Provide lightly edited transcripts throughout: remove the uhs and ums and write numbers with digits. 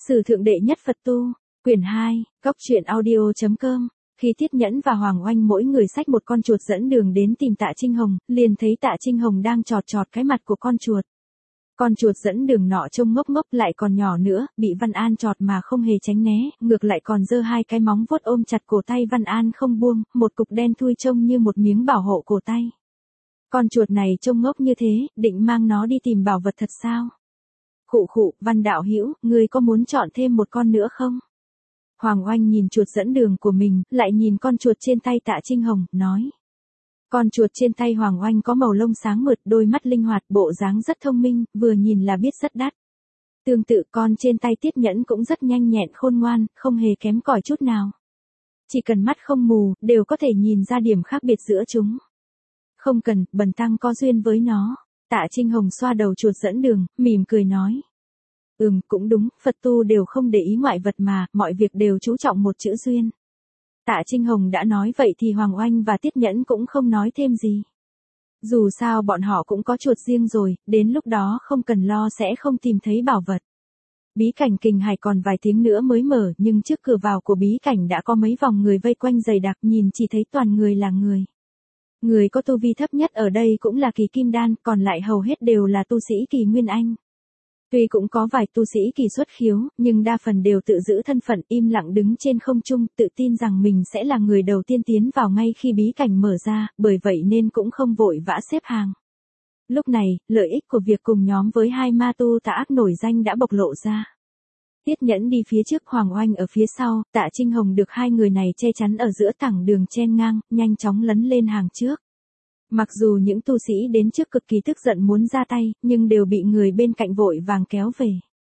Sử thượng đệ nhất Phật tu, quyển 2, góc truyện audio.com. Khi Tiết Nhẫn và Hoàng Oanh mỗi người xách một con chuột dẫn đường đến tìm Tạ Trinh Hồng, liền thấy Tạ Trinh Hồng đang chọt chọt cái mặt của con chuột. Con chuột dẫn đường nọ trông ngốc ngốc lại còn nhỏ nữa, bị Văn An chọt mà không hề tránh né, ngược lại còn giơ hai cái móng vuốt ôm chặt cổ tay Văn An không buông, một cục đen thui trông như một miếng bảo hộ cổ tay. Con chuột này trông ngốc như thế, định mang nó đi tìm bảo vật thật sao? Khụ khụ, Văn đạo hữu, ngươi có muốn chọn thêm một con nữa không? Hoàng Oanh nhìn chuột dẫn đường của mình, lại nhìn con chuột trên tay Tạ Trinh Hồng, nói. Con chuột trên tay Hoàng Oanh có màu lông sáng mượt, đôi mắt linh hoạt, bộ dáng rất thông minh, vừa nhìn là biết rất đắt. Tương tự con trên tay Tiết Nhẫn cũng rất nhanh nhẹn khôn ngoan, không hề kém cỏi chút nào. Chỉ cần mắt không mù, đều có thể nhìn ra điểm khác biệt giữa chúng. Không cần, bần tăng có duyên với nó. Tạ Trinh Hồng xoa đầu chuột dẫn đường, mỉm cười nói. Cũng đúng, Phật tu đều không để ý ngoại vật mà, mọi việc đều chú trọng một chữ duyên. Tạ Trinh Hồng đã nói vậy thì Hoàng Oanh và Tiết Nhẫn cũng không nói thêm gì. Dù sao bọn họ cũng có chuột riêng rồi, đến lúc đó không cần lo sẽ không tìm thấy bảo vật. Bí cảnh Kình Hải còn vài tiếng nữa mới mở, nhưng trước cửa vào của bí cảnh đã có mấy vòng người vây quanh dày đặc, nhìn chỉ thấy toàn người là người. Người có tu vi thấp nhất ở đây cũng là kỳ kim đan, còn lại hầu hết đều là tu sĩ kỳ nguyên anh. Tuy cũng có vài tu sĩ kỳ xuất khiếu, nhưng đa phần đều tự giữ thân phận im lặng đứng trên không trung, tự tin rằng mình sẽ là người đầu tiên tiến vào ngay khi bí cảnh mở ra, bởi vậy nên cũng không vội vã xếp hàng. Lúc này, lợi ích của việc cùng nhóm với hai ma tu tà ác nổi danh đã bộc lộ ra. Tiết Nhẫn đi phía trước, Hoàng Oanh ở phía sau, Tạ Trinh Hồng được hai người này che chắn ở giữa thẳng đường chen ngang, nhanh chóng lấn lên hàng trước. Mặc dù những tu sĩ đến trước cực kỳ tức giận muốn ra tay, nhưng đều bị người bên cạnh vội vàng kéo về.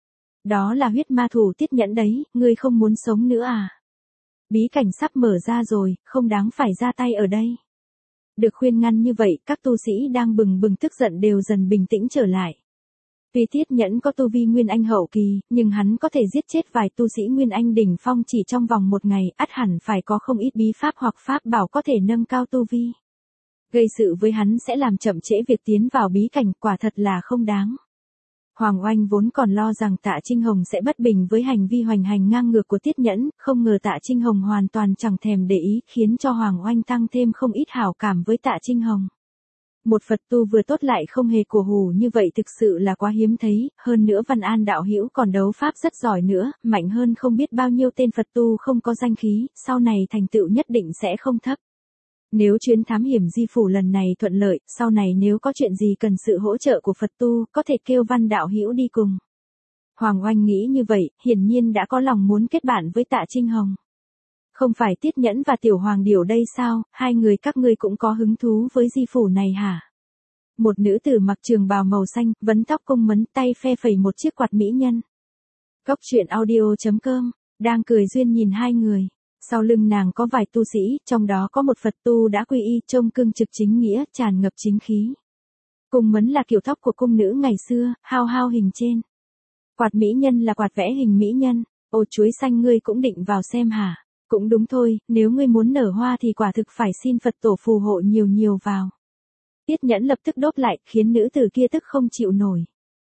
Đó là huyết ma thủ Tiết Nhẫn đấy, ngươi không muốn sống nữa à? Bí cảnh sắp mở ra rồi, không đáng phải ra tay ở đây. Được khuyên ngăn như vậy, các tu sĩ đang bừng bừng tức giận đều dần bình tĩnh trở lại. Tuy Tiết Nhẫn có tu vi Nguyên Anh hậu kỳ, nhưng hắn có thể giết chết vài tu sĩ Nguyên Anh đỉnh phong chỉ trong vòng một ngày, ắt hẳn phải có không ít bí pháp hoặc pháp bảo có thể nâng cao tu vi. Gây sự với hắn sẽ làm chậm trễ việc tiến vào bí cảnh, quả thật là không đáng. Hoàng Oanh vốn còn lo rằng Tạ Trinh Hồng sẽ bất bình với hành vi hoành hành ngang ngược của Tiết Nhẫn, không ngờ Tạ Trinh Hồng hoàn toàn chẳng thèm để ý, khiến cho Hoàng Oanh tăng thêm không ít hảo cảm với Tạ Trinh Hồng. Một Phật tu vừa tốt lại không hề cổ hủ như vậy thực sự là quá hiếm thấy, hơn nữa Văn An đạo hữu còn đấu pháp rất giỏi nữa, mạnh hơn không biết bao nhiêu tên Phật tu không có danh khí, sau này thành tựu nhất định sẽ không thấp. Nếu chuyến thám hiểm Di Phủ lần này thuận lợi, sau này nếu có chuyện gì cần sự hỗ trợ của Phật tu, có thể kêu Văn đạo hữu đi cùng. Hoàng Oanh nghĩ như vậy, hiển nhiên đã có lòng muốn kết bạn với Tạ Trinh Hồng. Không phải Tiết Nhẫn và Tiểu Hoàng Điểu đây sao, hai người các ngươi cũng có hứng thú với Di Phủ này hả? Một nữ tử mặc trường bào màu xanh, vấn tóc cung mấn, tay phe phẩy một chiếc quạt mỹ nhân. Góc truyện audio.com, đang cười duyên nhìn hai người. Sau lưng nàng có vài tu sĩ, trong đó có một Phật tu đã quy y, trông cương trực chính nghĩa, tràn ngập chính khí. Cung mấn là kiểu tóc của cung nữ ngày xưa, hao hao hình trên. Quạt mỹ nhân là quạt vẽ hình mỹ nhân. Ô chuối xanh, ngươi cũng định vào xem hả? Cũng đúng thôi, nếu ngươi muốn nở hoa thì quả thực phải xin Phật tổ phù hộ nhiều nhiều vào. Tiết Nhẫn lập tức đốt lại, khiến nữ tử kia tức không chịu nổi.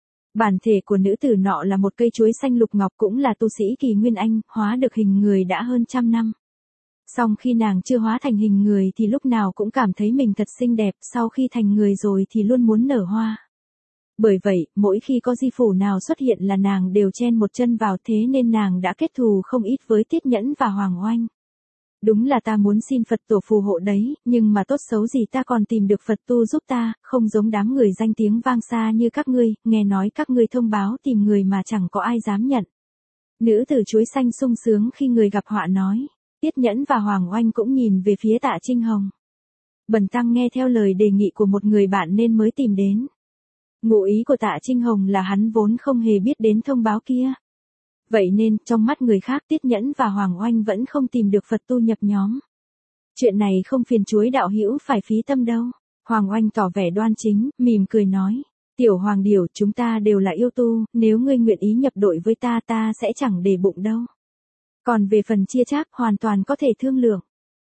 Bản thể của nữ tử nọ là một cây chuối xanh lục ngọc, cũng là tu sĩ kỳ Nguyên Anh, hóa được hình người đã hơn 100 năm. Song khi nàng chưa hóa thành hình người thì lúc nào cũng cảm thấy mình thật xinh đẹp, sau khi thành người rồi thì luôn muốn nở hoa. Bởi vậy, mỗi khi có Di Phủ nào xuất hiện là nàng đều chen một chân vào, thế nên nàng đã kết thù không ít với Tiết Nhẫn và Hoàng Oanh. Đúng là ta muốn xin Phật tổ phù hộ đấy, nhưng mà tốt xấu gì ta còn tìm được Phật tu giúp ta, không giống đám người danh tiếng vang xa như các ngươi, nghe nói các ngươi thông báo tìm người mà chẳng có ai dám nhận. Nữ tử chuối xanh sung sướng khi người gặp họa nói. Tiết Nhẫn và Hoàng Oanh cũng nhìn về phía Tạ Trinh Hồng. Bần tăng nghe theo lời đề nghị của một người bạn nên mới tìm đến. Ngụ ý của Tạ Trinh Hồng là hắn vốn không hề biết đến thông báo kia. Vậy nên, trong mắt người khác Tiết Nhẫn và Hoàng Oanh vẫn không tìm được Phật tu nhập nhóm. Chuyện này không phiền chuối đạo hữu phải phí tâm đâu. Hoàng Oanh tỏ vẻ đoan chính, mỉm cười nói. Tiểu Hoàng Điểu, chúng ta đều là yêu tu, nếu ngươi nguyện ý nhập đội với ta, ta sẽ chẳng để bụng đâu. Còn về phần chia chác, hoàn toàn có thể thương lượng.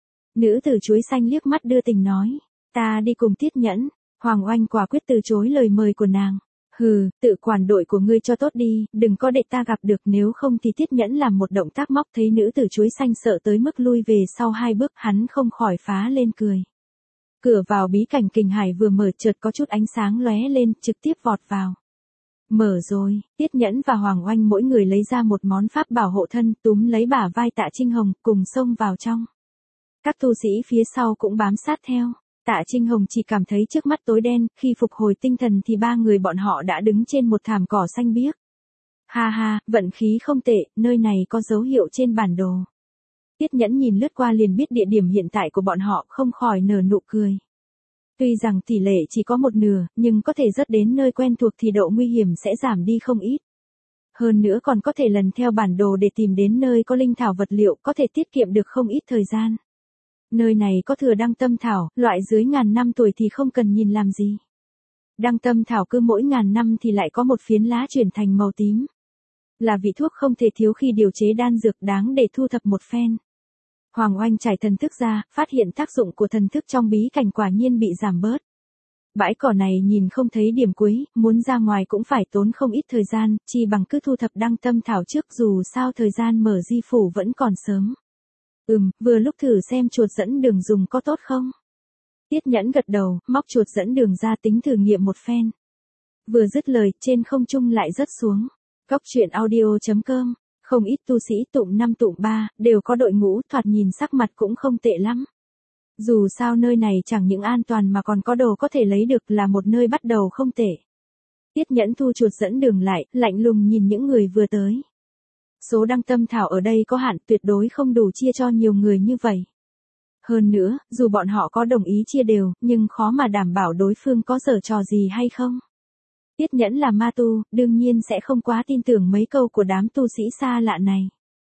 Nữ tử chuối xanh liếc mắt đưa tình nói. Ta đi cùng Tiết Nhẫn. Hoàng Oanh quả quyết từ chối lời mời của nàng. Hừ, tự quản đội của ngươi cho tốt đi, đừng có để ta gặp được, nếu không thì Tiết Nhẫn làm một động tác móc thấy nữ tử chuối xanh sợ tới mức lui về sau 2 bước, hắn không khỏi phá lên cười. Cửa vào bí cảnh Kình Hải vừa mở chợt có chút ánh sáng lóe lên, trực tiếp vọt vào. Mở rồi, Tiết Nhẫn và Hoàng Oanh mỗi người lấy ra một món pháp bảo hộ thân, túm lấy bả vai Tạ Trinh Hồng, cùng xông vào trong. Các tu sĩ phía sau cũng bám sát theo. Tạ Trinh Hồng chỉ cảm thấy trước mắt tối đen, khi phục hồi tinh thần thì 3 người bọn họ đã đứng trên một thảm cỏ xanh biếc. Ha ha, vận khí không tệ, nơi này có dấu hiệu trên bản đồ. Tiết Nhẫn nhìn lướt qua liền biết địa điểm hiện tại của bọn họ, không khỏi nở nụ cười. Tuy rằng tỷ lệ chỉ có 1/2, nhưng có thể rớt đến nơi quen thuộc thì độ nguy hiểm sẽ giảm đi không ít. Hơn nữa còn có thể lần theo bản đồ để tìm đến nơi có linh thảo vật liệu, có thể tiết kiệm được không ít thời gian. Nơi này có thừa đăng tâm thảo, loại dưới 1000 năm tuổi thì không cần nhìn làm gì. Đăng tâm thảo cứ mỗi 1000 năm thì lại có một phiến lá chuyển thành màu tím. Là vị thuốc không thể thiếu khi điều chế đan dược, đáng để thu thập một phen. Hoàng Oanh trải thần thức ra, phát hiện tác dụng của thần thức trong bí cảnh quả nhiên bị giảm bớt. Bãi cỏ này nhìn không thấy điểm cuối, muốn ra ngoài cũng phải tốn không ít thời gian, chi bằng cứ thu thập đăng tâm thảo trước, dù sao thời gian mở di phủ vẫn còn sớm. Vừa lúc thử xem chuột dẫn đường dùng có tốt không? Tiết Nhẫn gật đầu, móc chuột dẫn đường ra tính thử nghiệm một phen. Vừa dứt lời, trên không trung lại rớt xuống. Góc truyện audio.com, không ít tu sĩ tụm 5 tụm 3, đều có đội ngũ, thoạt nhìn sắc mặt cũng không tệ lắm. Dù sao nơi này chẳng những an toàn mà còn có đồ có thể lấy được, là một nơi bắt đầu không tệ. Tiết Nhẫn thu chuột dẫn đường lại, lạnh lùng nhìn những người vừa tới. Số đăng tâm thảo ở đây có hạn, tuyệt đối không đủ chia cho nhiều người như vậy. Hơn nữa, dù bọn họ có đồng ý chia đều, nhưng khó mà đảm bảo đối phương có giở trò gì hay không. Tiết Nhẫn là ma tu, đương nhiên sẽ không quá tin tưởng mấy câu của đám tu sĩ xa lạ này.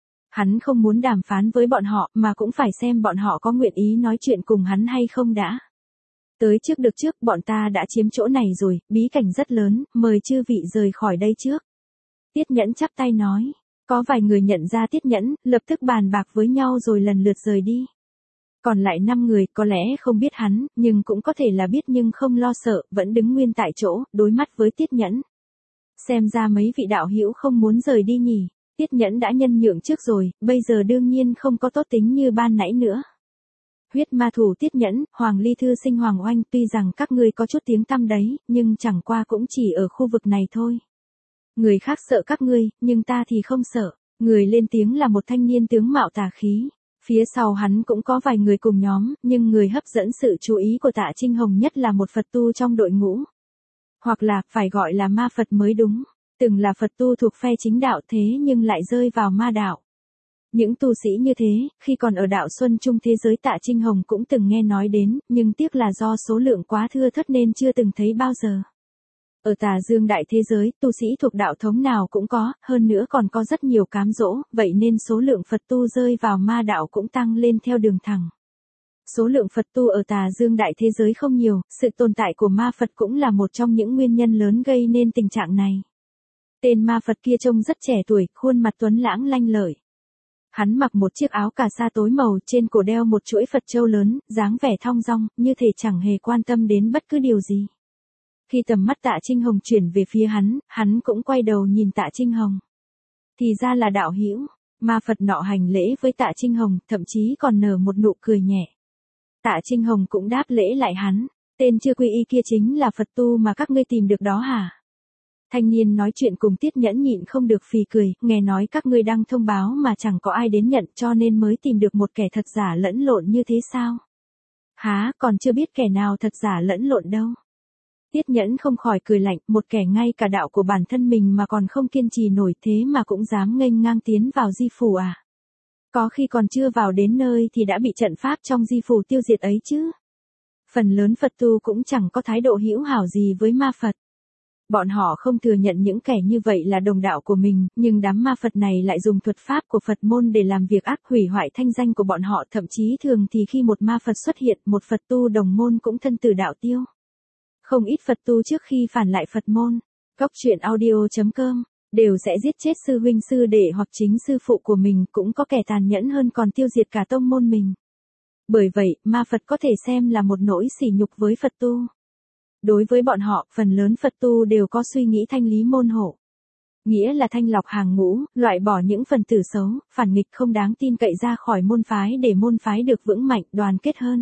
Hắn không muốn đàm phán với bọn họ, mà cũng phải xem bọn họ có nguyện ý nói chuyện cùng hắn hay không đã. Tới trước được trước, bọn ta đã chiếm chỗ này rồi, bí cảnh rất lớn, mời chư vị rời khỏi đây trước. Tiết Nhẫn chắp tay nói. Có vài người nhận ra Tiết Nhẫn, lập tức bàn bạc với nhau rồi lần lượt rời đi. Còn lại 5 người, có lẽ không biết hắn, nhưng cũng có thể là biết nhưng không lo sợ, vẫn đứng nguyên tại chỗ, đối mắt với Tiết Nhẫn. Xem ra mấy vị đạo hữu không muốn rời đi nhỉ. Tiết Nhẫn đã nhân nhượng trước rồi, bây giờ đương nhiên không có tốt tính như ban nãy nữa. Huyết ma thủ Tiết Nhẫn, Hoàng Ly Thư Sinh Hoàng Oanh, tuy rằng các ngươi có chút tiếng tăm đấy, nhưng chẳng qua cũng chỉ ở khu vực này thôi. Người khác sợ các ngươi, nhưng ta thì không sợ. Người lên tiếng là một thanh niên tướng mạo tà khí. Phía sau hắn cũng có vài người cùng nhóm, nhưng người hấp dẫn sự chú ý của Tạ Trinh Hồng nhất là một Phật tu trong đội ngũ. Hoặc là, phải gọi là ma Phật mới đúng. Từng là Phật tu thuộc phe chính đạo thế nhưng lại rơi vào ma đạo. Những tu sĩ như thế, khi còn ở đạo Xuân Trung thế giới Tạ Trinh Hồng cũng từng nghe nói đến, nhưng tiếc là do số lượng quá thưa thớt nên chưa từng thấy bao giờ. Ở Tà Dương đại thế giới, tu sĩ thuộc đạo thống nào cũng có, hơn nữa còn có rất nhiều cám dỗ, vậy nên số lượng Phật tu rơi vào ma đạo cũng tăng lên theo đường thẳng. Số lượng Phật tu ở Tà Dương đại thế giới không nhiều, sự tồn tại của ma Phật cũng là một trong những nguyên nhân lớn gây nên tình trạng này. Tên ma Phật kia trông rất trẻ tuổi, khuôn mặt tuấn lãng lanh lợi. Hắn mặc một chiếc áo cà sa tối màu, trên cổ đeo một chuỗi Phật châu lớn, dáng vẻ thong dong, như thể chẳng hề quan tâm đến bất cứ điều gì. Khi tầm mắt Tạ Trinh Hồng chuyển về phía hắn cũng quay đầu nhìn Tạ Trinh Hồng. Thì ra là đạo hữu, ma Phật nọ hành lễ với Tạ Trinh Hồng, thậm chí còn nở một nụ cười nhẹ. Tạ Trinh Hồng cũng đáp lễ lại hắn, tên chưa quy y kia chính là Phật tu mà các ngươi tìm được đó hả? Thanh niên nói chuyện cùng Tiết Nhẫn nhịn không được phì cười, nghe nói các ngươi đăng thông báo mà chẳng có ai đến nhận cho nên mới tìm được một kẻ thật giả lẫn lộn như thế sao? Há, còn chưa biết kẻ nào thật giả lẫn lộn đâu. Tiết Nhẫn không khỏi cười lạnh, một kẻ ngay cả đạo của bản thân mình mà còn không kiên trì nổi thế mà cũng dám nghênh ngang tiến vào di phủ à? Có khi còn chưa vào đến nơi thì đã bị trận pháp trong di phủ tiêu diệt ấy chứ. Phần lớn Phật tu cũng chẳng có thái độ hữu hảo gì với ma Phật. Bọn họ không thừa nhận những kẻ như vậy là đồng đạo của mình, nhưng đám ma Phật này lại dùng thuật pháp của Phật môn để làm việc ác, hủy hoại thanh danh của bọn họ, thậm chí thường thì khi một ma Phật xuất hiện, một Phật tu đồng môn cũng thân tử đạo tiêu. Không ít Phật tu trước khi phản lại Phật môn, góc truyện audio.com, đều sẽ giết chết sư huynh sư đệ hoặc chính sư phụ của mình, cũng có kẻ tàn nhẫn hơn còn tiêu diệt cả tông môn mình. Bởi vậy, ma Phật có thể xem là một nỗi sỉ nhục với Phật tu. Đối với bọn họ, phần lớn Phật tu đều có suy nghĩ thanh lý môn hộ. Nghĩa là thanh lọc hàng ngũ, loại bỏ những phần tử xấu, phản nghịch không đáng tin cậy ra khỏi môn phái để môn phái được vững mạnh, đoàn kết hơn.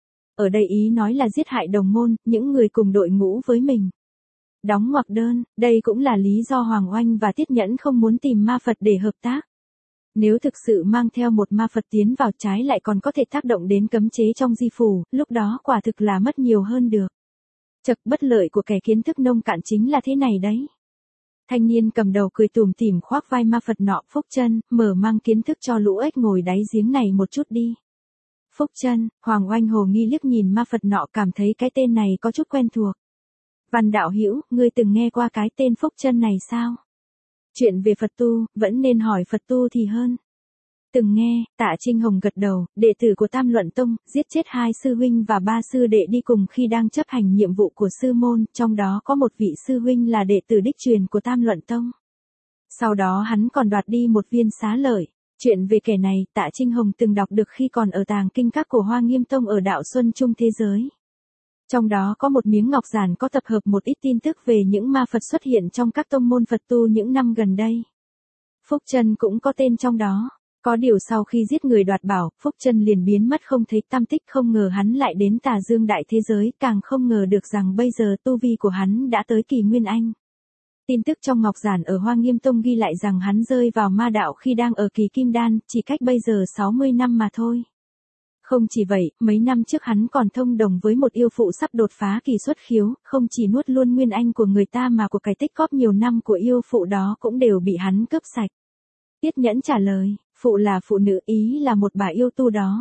Ở đây ý nói là giết hại đồng môn, những người cùng đội ngũ với mình. Đóng ngoặc đơn, đây cũng là lý do Hoàng Oanh và Tiết Nhẫn không muốn tìm ma Phật để hợp tác. Nếu thực sự mang theo một ma Phật tiến vào trái lại còn có thể tác động đến cấm chế trong di phủ, lúc đó quả thực là mất nhiều hơn được. Chật, bất lợi của kẻ kiến thức nông cạn chính là thế này đấy. Thanh niên cầm đầu cười tủm tỉm khoác vai ma Phật nọ. Phúc Chân, mở mang kiến thức cho lũ ếch ngồi đáy giếng này một chút đi. Phúc Chân, Hoàng Oanh hồ nghi liếc nhìn ma Phật nọ, cảm thấy cái tên này có chút quen thuộc. Văn đạo hữu, ngươi từng nghe qua cái tên Phúc Chân này sao? Chuyện về Phật tu, vẫn nên hỏi Phật tu thì hơn. Từng nghe. Tạ Trinh Hồng gật đầu, đệ tử của Tam Luận Tông, giết chết 2 sư huynh và 3 sư đệ đi cùng khi đang chấp hành nhiệm vụ của sư môn, trong đó có một vị sư huynh là đệ tử đích truyền của Tam Luận Tông. Sau đó hắn còn đoạt đi một viên xá lợi. Chuyện về kẻ này, Tạ Trinh Hồng từng đọc được khi còn ở tàng kinh các của Hoa Nghiêm Tông ở đạo Xuân Trung thế giới. Trong đó có một miếng ngọc giản có tập hợp một ít tin tức về những ma Phật xuất hiện trong các tông môn Phật tu những năm gần đây. Phúc Chân cũng có tên trong đó. Có điều sau khi giết người đoạt bảo, Phúc Chân liền biến mất không thấy tăm tích, không ngờ hắn lại đến Tà Dương đại thế giới, càng không ngờ được rằng bây giờ tu vi của hắn đã tới kỳ Nguyên Anh. Tin tức trong ngọc giản ở Hoa Nghiêm Tông ghi lại rằng hắn rơi vào ma đạo khi đang ở kỳ Kim Đan, chỉ cách bây giờ 60 năm mà thôi. Không chỉ vậy, mấy năm trước hắn còn thông đồng với một yêu phụ sắp đột phá kỳ xuất khiếu, không chỉ nuốt luôn Nguyên Anh của người ta mà của cái tích cóp nhiều năm của yêu phụ đó cũng đều bị hắn cướp sạch. Tiết Nhẫn trả lời, phụ là phụ nữ, ý là một bà yêu tu đó.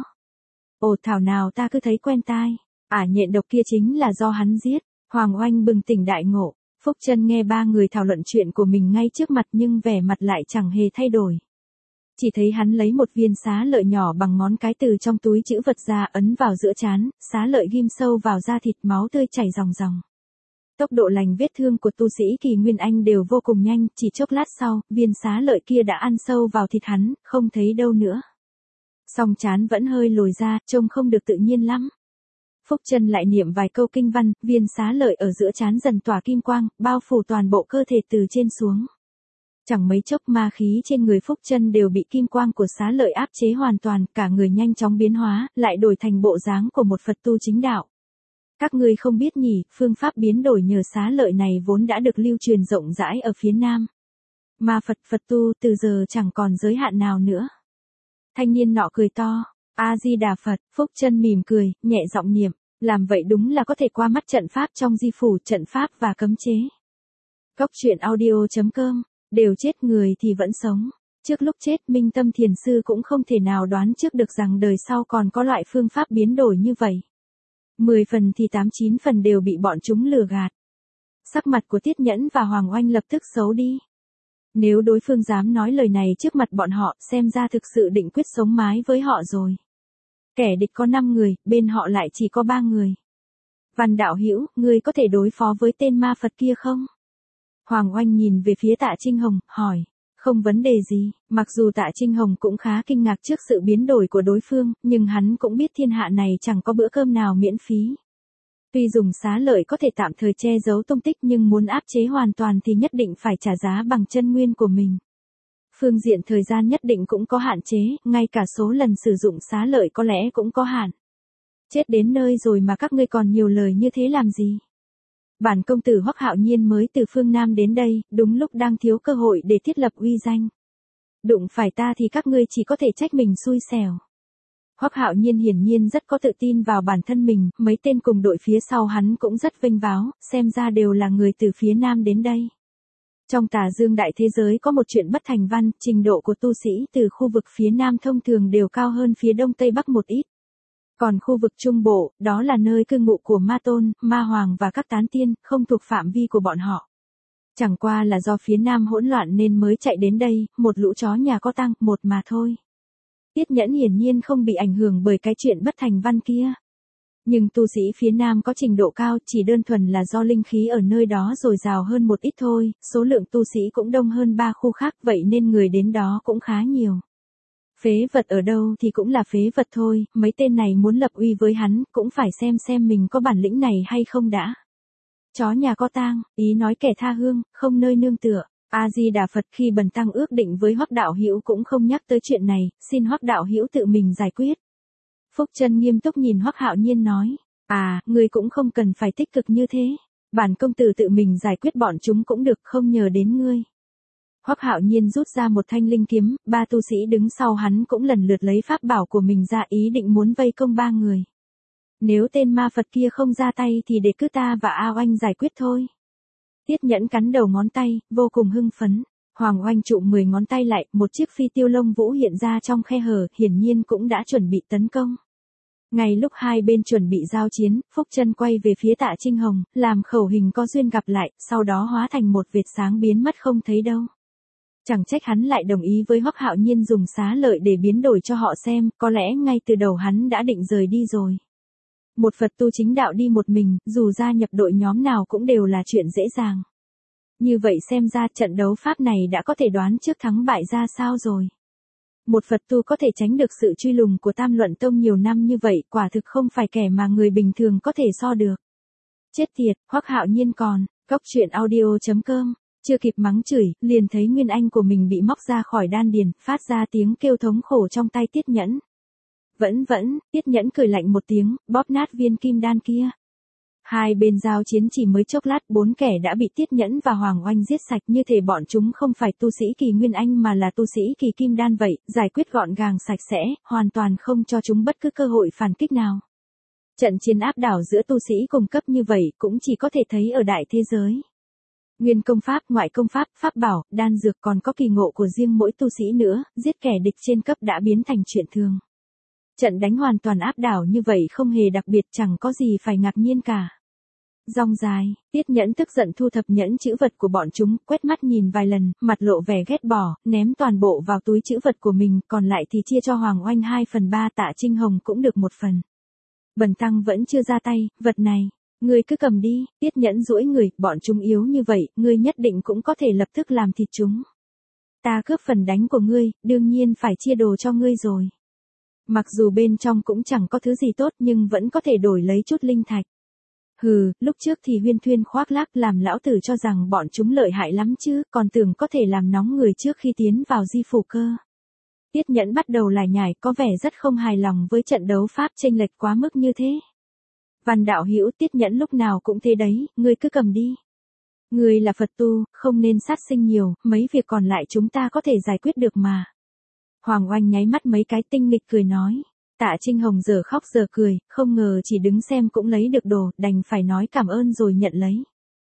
Ồ, thảo nào ta cứ thấy quen tai. Nhện độc kia chính là do hắn giết. Hoàng Oanh bừng tỉnh đại ngộ. Phúc Chân nghe 3 người thảo luận chuyện của mình ngay trước mặt nhưng vẻ mặt lại chẳng hề thay đổi. Chỉ thấy hắn lấy một viên xá lợi nhỏ bằng ngón cái từ trong túi trữ vật ra, ấn vào giữa trán, xá lợi ghim sâu vào da thịt, máu tươi chảy ròng ròng. Tốc độ lành vết thương của tu sĩ kỳ Nguyên Anh đều vô cùng nhanh, chỉ chốc lát sau, viên xá lợi kia đã ăn sâu vào thịt hắn, không thấy đâu nữa. Song trán vẫn hơi lồi ra, trông không được tự nhiên lắm. Phúc Chân lại niệm vài câu kinh văn, viên xá lợi ở giữa trán dần tỏa kim quang, bao phủ toàn bộ cơ thể từ trên xuống. Chẳng mấy chốc ma khí trên người Phúc Chân đều bị kim quang của xá lợi áp chế hoàn toàn, cả người nhanh chóng biến hóa, lại đổi thành bộ dáng của một Phật tu chính đạo. Các ngươi không biết nhỉ, phương pháp biến đổi nhờ xá lợi này vốn đã được lưu truyền rộng rãi ở phía Nam. Ma Phật tu từ giờ chẳng còn giới hạn nào nữa. Thanh niên nọ cười to, A-di-đà Phật. Phúc Chân mỉm cười, nhẹ giọng niệm, làm vậy đúng là có thể qua mắt trận pháp trong di phủ, trận pháp và cấm chế. Cốc truyện audio.com, đều chết người thì vẫn sống. Trước lúc chết, Minh Tâm Thiền Sư cũng không thể nào đoán trước được rằng đời sau còn có loại phương pháp biến đổi như vậy. 10 phần thì 8-9 phần đều bị bọn chúng lừa gạt. Sắc mặt của Tiết Nhẫn và Hoàng Oanh lập tức xấu đi. Nếu đối phương dám nói lời này trước mặt bọn họ, xem ra thực sự định quyết sống mái với họ rồi. Kẻ địch có 5 người, bên họ lại chỉ có 3 người. Văn đạo hữu, ngươi có thể đối phó với tên ma Phật kia không? Hoàng Oanh nhìn về phía Tạ Trinh Hồng, hỏi. Không vấn đề gì, mặc dù Tạ Trinh Hồng cũng khá kinh ngạc trước sự biến đổi của đối phương, nhưng hắn cũng biết thiên hạ này chẳng có bữa cơm nào miễn phí. Tuy dùng xá lợi có thể tạm thời che giấu tung tích nhưng muốn áp chế hoàn toàn thì nhất định phải trả giá bằng chân nguyên của mình. Phương diện thời gian nhất định cũng có hạn chế, ngay cả số lần sử dụng xá lợi có lẽ cũng có hạn. Chết đến nơi rồi mà các ngươi còn nhiều lời như thế làm gì? Bản công tử Hoắc Hạo Nhiên mới từ phương Nam đến đây, đúng lúc đang thiếu cơ hội để thiết lập uy danh. Đụng phải ta thì các ngươi chỉ có thể trách mình xui xẻo. Hoắc Hạo Nhiên hiển nhiên rất có tự tin vào bản thân mình, mấy tên cùng đội phía sau hắn cũng rất vênh váo, xem ra đều là người từ phía Nam đến đây. Trong Tà Dương đại thế giới có một chuyện bất thành văn, trình độ của tu sĩ từ khu vực phía Nam thông thường đều cao hơn phía Đông Tây Bắc một ít. Còn khu vực Trung Bộ, đó là nơi cư ngụ của Ma Tôn, Ma Hoàng và các tán tiên, không thuộc phạm vi của bọn họ. Chẳng qua là do phía Nam hỗn loạn nên mới chạy đến đây, một lũ chó nhà có tăng, một mà thôi. Tiết Nhẫn hiển nhiên không bị ảnh hưởng bởi cái chuyện bất thành văn kia. Nhưng tu sĩ phía Nam có trình độ cao, chỉ đơn thuần là do linh khí ở nơi đó dồi dào hơn một ít thôi, số lượng tu sĩ cũng đông hơn 3 khu khác, vậy nên người đến đó cũng khá nhiều. Phế vật ở đâu thì cũng là phế vật thôi, mấy tên này muốn lập uy với hắn, cũng phải xem mình có bản lĩnh này hay không đã. chó nhà có tang, ý nói kẻ tha hương, không nơi nương tựa. A Di Đà Phật. Khi Bần tăng ước định với Hoắc đạo hữu cũng không nhắc tới chuyện này, xin Hoắc đạo hữu tự mình giải quyết. Phúc Chân nghiêm túc nhìn Hoắc Hạo Nhiên nói, ngươi cũng không cần phải tích cực như thế, bản công tử tự mình giải quyết bọn chúng cũng được, không nhờ đến ngươi. Hoắc Hạo Nhiên rút ra một thanh linh kiếm, ba tu sĩ đứng sau hắn cũng lần lượt lấy pháp bảo của mình ra, ý định muốn vây công ba người. Nếu tên ma Phật kia không ra tay thì để cứ ta và A Oanh giải quyết thôi. Tiết Nhẫn cắn đầu ngón tay, vô cùng hưng phấn. Hoàng Oanh trụm 10 ngón tay lại, một chiếc phi tiêu lông vũ hiện ra trong khe hở, hiển nhiên cũng đã chuẩn bị tấn công. Ngay lúc hai bên chuẩn bị giao chiến, Phúc Chân quay về phía Tạ Trinh Hồng, làm khẩu hình có duyên gặp lại, sau đó hóa thành một vệt sáng biến mất không thấy đâu. Chẳng trách hắn lại đồng ý với Hoắc Hạo Nhiên dùng xá lợi để biến đổi cho họ xem, có lẽ ngay từ đầu hắn đã định rời đi rồi. Một Phật tu chính đạo đi một mình, dù gia nhập đội nhóm nào cũng đều là chuyện dễ dàng. Như vậy xem ra trận đấu pháp này đã có thể đoán trước thắng bại ra sao rồi. Một Phật tu có thể tránh được sự truy lùng của Tam Luận Tông nhiều năm như vậy, quả thực không phải kẻ mà người bình thường có thể so được. Chết tiệt, Hoắc Hạo Nhiên còn, goctruyện.audio.com. Chưa kịp mắng chửi, liền thấy nguyên anh của mình bị móc ra khỏi đan điền, phát ra tiếng kêu thống khổ trong tay Tiết Nhẫn. Vẫn, Tiết Nhẫn cười lạnh một tiếng, bóp nát viên kim đan kia. Hai bên giao chiến chỉ mới chốc lát, 4 kẻ đã bị Tiết Nhẫn và Hoàng Oanh giết sạch, như thể bọn chúng không phải tu sĩ kỳ nguyên anh mà là tu sĩ kỳ kim đan vậy, giải quyết gọn gàng sạch sẽ, hoàn toàn không cho chúng bất cứ cơ hội phản kích nào. Trận chiến áp đảo giữa tu sĩ cùng cấp như vậy cũng chỉ có thể thấy ở đại thế giới. Nguyên công pháp, ngoại công pháp, pháp bảo, đan dược còn có kỳ ngộ của riêng mỗi tu sĩ nữa, giết kẻ địch trên cấp đã biến thành chuyện thường. Trận đánh hoàn toàn áp đảo như vậy không hề đặc biệt, chẳng có gì phải ngạc nhiên cả. Rong dài, Tiết Nhẫn tức giận thu thập nhẫn chữ vật của bọn chúng, quét mắt nhìn vài lần, mặt lộ vẻ ghét bỏ, ném toàn bộ vào túi chữ vật của mình, còn lại thì chia cho Hoàng Oanh 2/3, Tạ Trinh Hồng cũng được 1 phần. Bần tăng vẫn chưa ra tay, vật này, ngươi cứ cầm đi. Tiết Nhẫn duỗi người, bọn chúng yếu như vậy, ngươi nhất định cũng có thể lập tức làm thịt chúng. Ta cướp phần đánh của ngươi, đương nhiên phải chia đồ cho ngươi rồi. Mặc dù bên trong cũng chẳng có thứ gì tốt nhưng vẫn có thể đổi lấy chút linh thạch. Hừ, lúc trước thì huyên thuyên khoác lác, làm lão tử cho rằng bọn chúng lợi hại lắm chứ, còn tưởng có thể làm nóng người trước khi tiến vào di phủ cơ. Tiết Nhẫn bắt đầu lải nhải, có vẻ rất không hài lòng với trận đấu pháp chênh lệch quá mức như thế. Văn đạo hữu, Tiết Nhẫn lúc nào cũng thế đấy, ngươi cứ cầm đi. Ngươi là Phật tu, không nên sát sinh nhiều, mấy việc còn lại chúng ta có thể giải quyết được mà. Hoàng Oanh nháy mắt mấy cái, tinh nghịch cười nói. Tạ Trinh Hồng giờ khóc giờ cười, không ngờ chỉ đứng xem cũng lấy được đồ, đành phải nói cảm ơn rồi nhận lấy.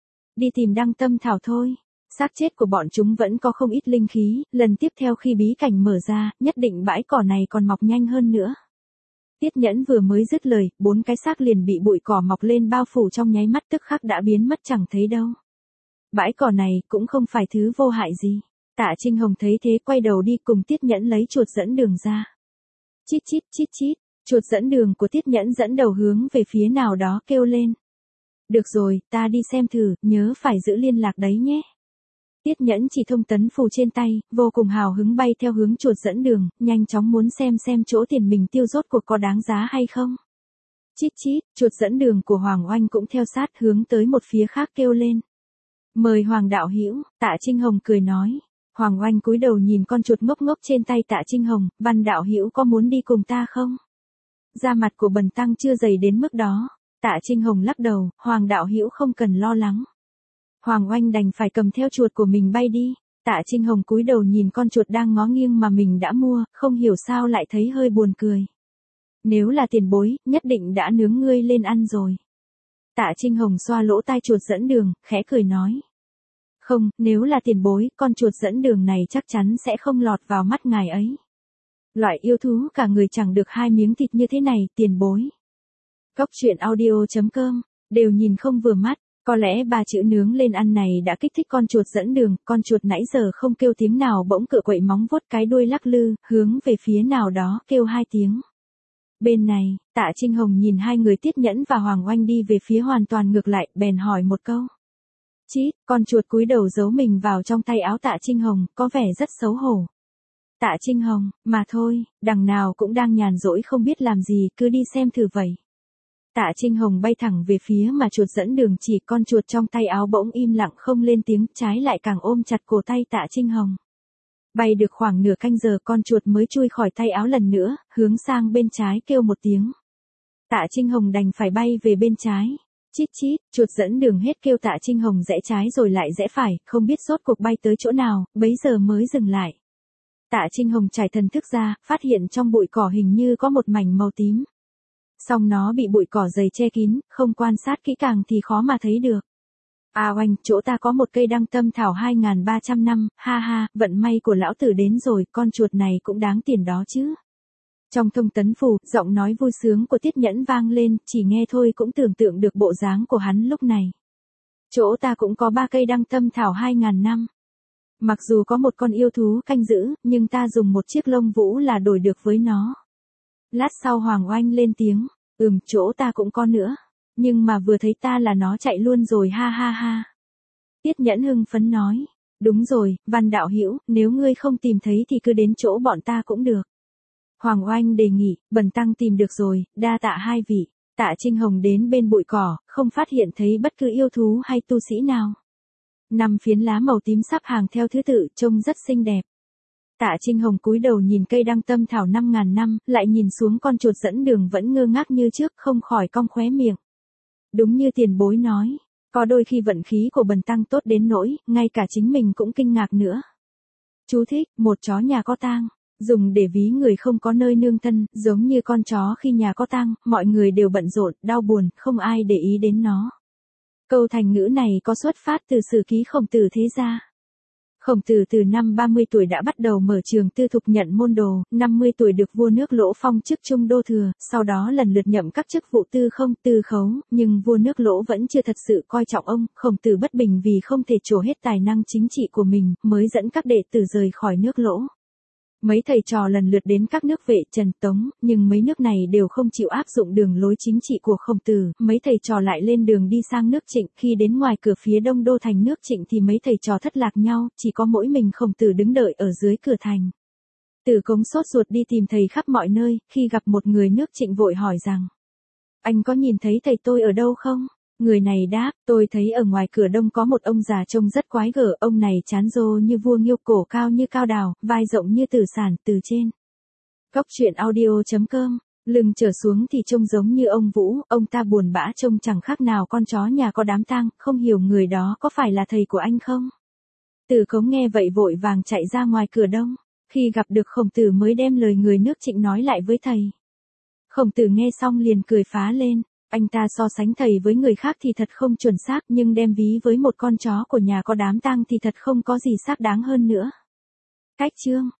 Đi tìm Đăng Tâm Thảo thôi. Xác chết của bọn chúng vẫn có không ít linh khí, lần tiếp theo khi bí cảnh mở ra, nhất định bãi cỏ này còn mọc nhanh hơn nữa. Tiết Nhẫn vừa mới dứt lời, 4 cái xác liền bị bụi cỏ mọc lên bao phủ trong nháy mắt, tức khắc đã biến mất chẳng thấy đâu. Bãi cỏ này cũng không phải thứ vô hại gì. Tạ Trinh Hồng thấy thế quay đầu đi cùng Tiết Nhẫn lấy chuột dẫn đường ra. Chít chít, chuột dẫn đường của Tiết Nhẫn dẫn đầu hướng về phía nào đó kêu lên. Được rồi, ta đi xem thử, nhớ phải giữ liên lạc đấy nhé. Tiết Nhẫn chỉ thông tấn phù trên tay, vô cùng hào hứng bay theo hướng chuột dẫn đường, nhanh chóng muốn xem chỗ tiền mình tiêu rốt cuộc có đáng giá hay không. Chít, chuột dẫn đường của Hoàng Oanh cũng theo sát hướng tới một phía khác kêu lên. Mời Hoàng đạo hữu, Tạ Trinh Hồng cười nói. Hoàng Oanh cúi đầu nhìn con chuột ngốc trên tay Tạ Trinh Hồng, Văn đạo hữu có muốn đi cùng ta không? Da mặt của bần tăng chưa dày đến mức đó. Tạ Trinh Hồng lắc đầu, Hoàng đạo hữu không cần lo lắng. Hoàng Oanh đành phải cầm theo chuột của mình bay đi. Tạ Trinh Hồng cúi đầu nhìn con chuột đang ngó nghiêng mà mình đã mua, không hiểu sao lại thấy hơi buồn cười. Nếu là tiền bối, nhất định đã nướng ngươi lên ăn rồi. Tạ Trinh Hồng xoa lỗ tai chuột dẫn đường, khẽ cười nói. Không, nếu là tiền bối, con chuột dẫn đường này chắc chắn sẽ không lọt vào mắt ngài ấy. Loại yêu thú cả người chẳng được 2 miếng thịt như thế này, tiền bối. Goctruyện.audio.com, đều nhìn không vừa mắt, có lẽ 3 chữ nướng lên ăn này đã kích thích con chuột dẫn đường, con chuột nãy giờ không kêu tiếng nào bỗng cựa quậy móng vuốt cái đuôi lắc lư, hướng về phía nào đó kêu 2 tiếng. Bên này, Tạ Trinh Hồng nhìn hai người Tiết Nhẫn và Hoàng Oanh đi về phía hoàn toàn ngược lại, bèn hỏi một câu. Chít, con chuột cúi đầu giấu mình vào trong tay áo Tạ Trinh Hồng, có vẻ rất xấu hổ. Tạ Trinh Hồng, mà thôi, đằng nào cũng đang nhàn rỗi không biết làm gì, cứ đi xem thử vậy. Tạ Trinh Hồng bay thẳng về phía mà chuột dẫn đường chỉ, con chuột trong tay áo bỗng im lặng không lên tiếng, trái lại càng ôm chặt cổ tay Tạ Trinh Hồng. Bay được khoảng nửa canh giờ con chuột mới chui khỏi tay áo lần nữa, hướng sang bên trái kêu một tiếng. Tạ Trinh Hồng đành phải bay về bên trái. Chít chít, chuột dẫn đường hết kêu Tạ Trinh Hồng rẽ trái rồi lại rẽ phải, không biết rốt cuộc bay tới chỗ nào, bấy giờ mới dừng lại. Tạ Trinh Hồng trải thần thức ra, phát hiện trong bụi cỏ hình như có một mảnh màu tím. Song nó bị bụi cỏ dày che kín, không quan sát kỹ càng thì khó mà thấy được. À oanh, chỗ ta có một cây đăng tâm thảo 2.300 năm, ha ha, vận may của lão tử đến rồi, con chuột này cũng đáng tiền đó chứ. Trong thông tấn phủ, giọng nói vui sướng của Tiết Nhẫn vang lên, chỉ nghe thôi cũng tưởng tượng được bộ dáng của hắn lúc này. Chỗ ta cũng có 3 cây đăng tâm thảo 2.000 năm. Mặc dù có một con yêu thú canh giữ, nhưng ta dùng một chiếc lông vũ là đổi được với nó. Lát sau Hoàng Oanh lên tiếng, chỗ ta cũng có nữa. Nhưng mà vừa thấy ta là nó chạy luôn rồi, ha ha ha. Tiết Nhẫn hưng phấn nói, đúng rồi, Văn đạo hữu, nếu ngươi không tìm thấy thì cứ đến chỗ bọn ta cũng được. Hoàng Oanh đề nghị, bần tăng tìm được rồi, đa tạ hai vị. Tạ Trinh Hồng đến bên bụi cỏ, không phát hiện thấy bất cứ yêu thú hay tu sĩ nào. 5 phiến lá màu tím sắp hàng theo thứ tự, trông rất xinh đẹp. Tạ Trinh Hồng cúi đầu nhìn cây đăng tâm thảo 5.000 năm, lại nhìn xuống con chuột dẫn đường vẫn ngơ ngác như trước, không khỏi cong khóe miệng. Đúng như tiền bối nói, có đôi khi vận khí của bần tăng tốt đến nỗi, ngay cả chính mình cũng kinh ngạc nữa. Chú thích, một chó nhà có tang, dùng để ví người không có nơi nương thân, giống như con chó khi nhà có tang, mọi người đều bận rộn, đau buồn, không ai để ý đến nó. Câu thành ngữ này có xuất phát từ sử ký Khổng Tử thế gia. Khổng Tử từ năm 30 tuổi đã bắt đầu mở trường tư thục nhận môn đồ, 50 tuổi được vua nước Lỗ phong chức trung đô thừa, sau đó lần lượt nhậm các chức vụ tư không, tư khấu, nhưng vua nước Lỗ vẫn chưa thật sự coi trọng ông, Khổng Tử bất bình vì không thể trổ hết tài năng chính trị của mình, mới dẫn các đệ tử rời khỏi nước Lỗ. Mấy thầy trò lần lượt đến các nước Vệ, Trần, Tống, nhưng mấy nước này đều không chịu áp dụng đường lối chính trị của Khổng Tử, mấy thầy trò lại lên đường đi sang nước Trịnh, khi đến ngoài cửa phía đông đô thành nước Trịnh thì mấy thầy trò thất lạc nhau, chỉ có mỗi mình Khổng Tử đứng đợi ở dưới cửa thành. Tử Cống sốt ruột đi tìm thầy khắp mọi nơi, khi gặp một người nước Trịnh vội hỏi rằng, anh có nhìn thấy thầy tôi ở đâu không? Người này đáp, tôi thấy ở ngoài cửa đông có một ông già trông rất quái gở, ông này trán rô như vua Nghiêu, cổ cao như cao đào, vai rộng như tử sản, từ trên. Góc truyện audio.com, lưng trở xuống thì trông giống như ông Vũ, ông ta buồn bã trông chẳng khác nào con chó nhà có đám tang, không hiểu người đó có phải là thầy của anh không? Tử Cống nghe vậy vội vàng chạy ra ngoài cửa đông, khi gặp được Khổng Tử mới đem lời người nước Trịnh nói lại với thầy. Khổng Tử nghe xong liền cười phá lên. Anh ta so sánh thầy với người khác thì thật không chuẩn xác, nhưng đem ví với một con chó của nhà có đám tang thì thật không có gì xác đáng hơn nữa. Cách chương